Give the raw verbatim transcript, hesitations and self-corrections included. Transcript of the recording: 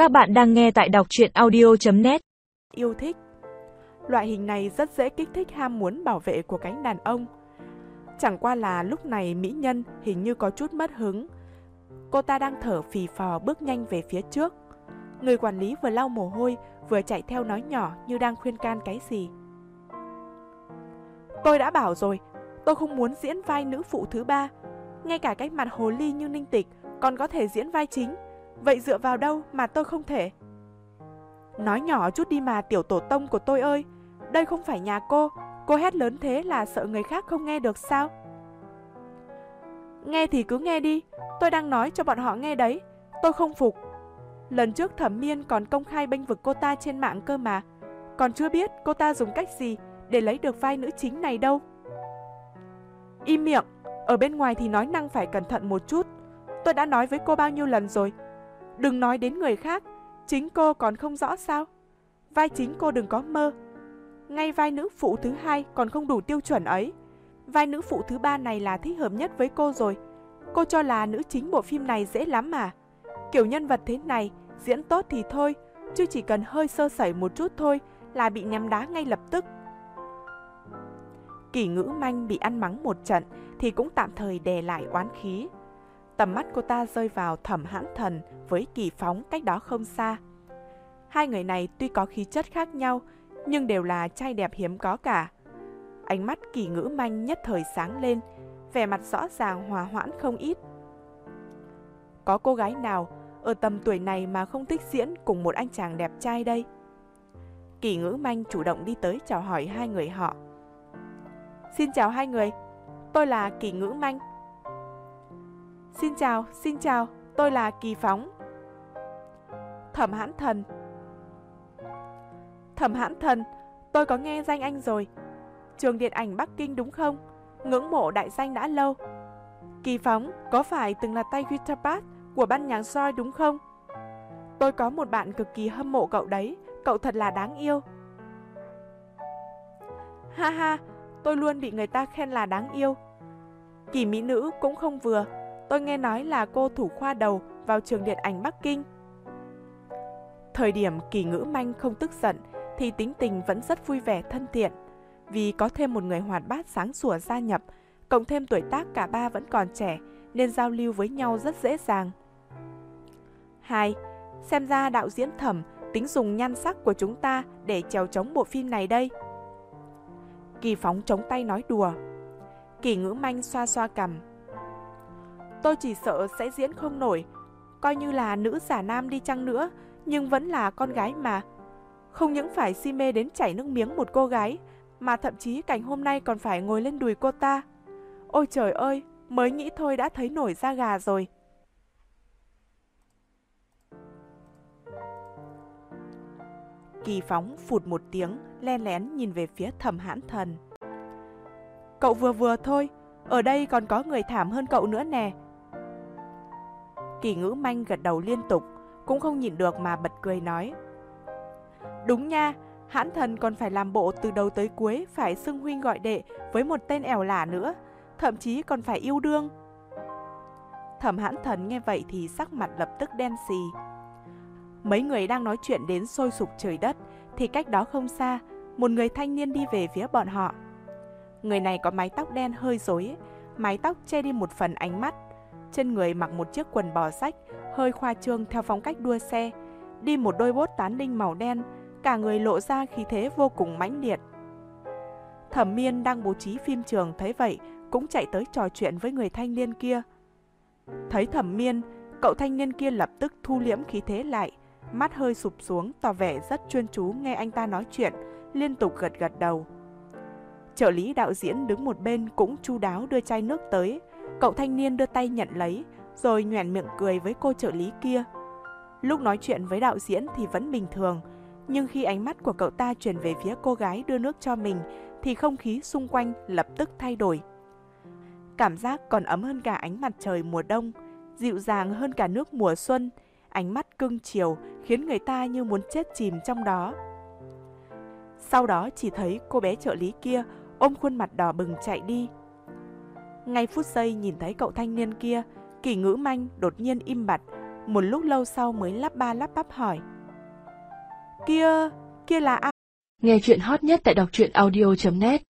Các bạn đang nghe tại đọc truyện audio chấm net. Yêu thích. Loại hình này rất dễ kích thích ham muốn bảo vệ của cánh đàn ông. Chẳng qua là lúc này mỹ nhân hình như có chút mất hứng. Cô ta đang thở phì phò bước nhanh về phía trước. Người quản lý vừa lau mồ hôi, vừa chạy theo nói nhỏ như đang khuyên can cái gì. Tôi đã bảo rồi, tôi không muốn diễn vai nữ phụ thứ ba. Ngay cả cái mặt hồ ly như Ninh Tịch còn có thể diễn vai chính. Vậy dựa vào đâu mà tôi không thể? Nói nhỏ chút đi mà tiểu tổ tông của tôi ơi. Đây không phải nhà cô. Cô hét lớn thế là sợ người khác không nghe được sao? Nghe thì cứ nghe đi. Tôi đang nói cho bọn họ nghe đấy. Tôi không phục. Lần trước Thẩm Miên còn công khai bênh vực cô ta trên mạng cơ mà. Còn chưa biết cô ta dùng cách gì để lấy được vai nữ chính này đâu. Im miệng. Ở bên ngoài thì nói năng phải cẩn thận một chút. Tôi đã nói với cô bao nhiêu lần rồi. Đừng nói đến người khác. Chính cô còn không rõ sao? Vai chính cô đừng có mơ. Ngay vai nữ phụ thứ hai còn không đủ tiêu chuẩn ấy. Vai nữ phụ thứ ba này là thích hợp nhất với cô rồi. Cô cho là nữ chính bộ phim này dễ lắm mà. Kiểu nhân vật thế này, diễn tốt thì thôi, chứ chỉ cần hơi sơ sẩy một chút thôi là bị ném đá ngay lập tức. Kỳ Ngữ Manh bị ăn mắng một trận thì cũng tạm thời đè lại oán khí. Tầm mắt cô ta rơi vào Thẩm Hãn Thần với Kỳ Phóng cách đó không xa. Hai người này tuy có khí chất khác nhau, nhưng đều là trai đẹp hiếm có cả. Ánh mắt Kỳ Ngữ Manh nhất thời sáng lên, vẻ mặt rõ ràng hòa hoãn không ít. Có cô gái nào ở tầm tuổi này mà không thích diễn cùng một anh chàng đẹp trai đây? Kỳ Ngữ Manh chủ động đi tới chào hỏi hai người họ. Xin chào hai người, tôi là Kỳ Ngữ Manh. Xin chào, xin chào, tôi là Kỳ Phóng. Thẩm Hãn Thần. Thẩm Hãn Thần, tôi có nghe danh anh rồi. Trường điện ảnh Bắc Kinh đúng không? Ngưỡng mộ đại danh đã lâu. Kỳ Phóng, có phải từng là tay guitar bass của ban nhạc Joy đúng không? Tôi có một bạn cực kỳ hâm mộ cậu đấy, cậu thật là đáng yêu. Ha ha, tôi luôn bị người ta khen là đáng yêu. Kỳ mỹ nữ cũng không vừa. Tôi nghe nói là cô thủ khoa đầu vào trường điện ảnh Bắc Kinh. Thời điểm Kỳ Ngữ Manh không tức giận thì tính tình vẫn rất vui vẻ thân thiện. Vì có thêm một người hoạt bát sáng sủa gia nhập, cộng thêm tuổi tác cả ba vẫn còn trẻ nên giao lưu với nhau rất dễ dàng. Hai, xem ra đạo diễn Thẩm tính dùng nhan sắc của chúng ta để chèo chống bộ phim này đây. Kỳ Phóng chống tay nói đùa. Kỳ Ngữ Manh xoa xoa cằm. Tôi chỉ sợ sẽ diễn không nổi. Coi như là nữ giả nam đi chăng nữa, nhưng vẫn là con gái mà. Không những phải si mê đến chảy nước miếng một cô gái, mà thậm chí cảnh hôm nay còn phải ngồi lên đùi cô ta. Ôi trời ơi, mới nghĩ thôi đã thấy nổi da gà rồi. Kỳ Phóng phụt một tiếng, len lén nhìn về phía Thẩm Hãn Thần. Cậu vừa vừa thôi, ở đây còn có người thảm hơn cậu nữa nè. Kỳ Ngữ Manh gật đầu liên tục, cũng không nhịn được mà bật cười nói. Đúng nha, Hãn Thần còn phải làm bộ từ đầu tới cuối phải xưng huynh gọi đệ với một tên ẻo lả nữa, thậm chí còn phải yêu đương. Thẩm Hãn Thần nghe vậy thì sắc mặt lập tức đen xì. Mấy người đang nói chuyện đến sôi sục trời đất thì cách đó không xa, một người thanh niên đi về phía bọn họ. Người này có mái tóc đen hơi rối, mái tóc che đi một phần ánh mắt. Trên người mặc một chiếc quần bò rách, hơi khoa trương theo phong cách đua xe, đi một đôi bốt tán đinh màu đen, cả người lộ ra khí thế vô cùng mãnh liệt. Thẩm Miên đang bố trí phim trường thấy vậy, cũng chạy tới trò chuyện với người thanh niên kia. Thấy Thẩm Miên, cậu thanh niên kia lập tức thu liễm khí thế lại, mắt hơi sụp xuống tỏ vẻ rất chuyên chú nghe anh ta nói chuyện, liên tục gật gật đầu. Trợ lý đạo diễn đứng một bên cũng chu đáo đưa chai nước tới. Cậu thanh niên đưa tay nhận lấy, rồi nhoẻn miệng cười với cô trợ lý kia. Lúc nói chuyện với đạo diễn thì vẫn bình thường, nhưng khi ánh mắt của cậu ta chuyển về phía cô gái đưa nước cho mình thì không khí xung quanh lập tức thay đổi. Cảm giác còn ấm hơn cả ánh mặt trời mùa đông, dịu dàng hơn cả nước mùa xuân, ánh mắt cưng chiều khiến người ta như muốn chết chìm trong đó. Sau đó chỉ thấy cô bé trợ lý kia ôm khuôn mặt đỏ bừng chạy đi. Ngay phút giây nhìn thấy cậu thanh niên kia, Kỳ Ngữ Manh đột nhiên im bặt, một lúc lâu sau mới lắp ba lắp bắp hỏi. Kia, kia là ai? Nghe chuyện hot nhất tại đọc truyện audio chấm net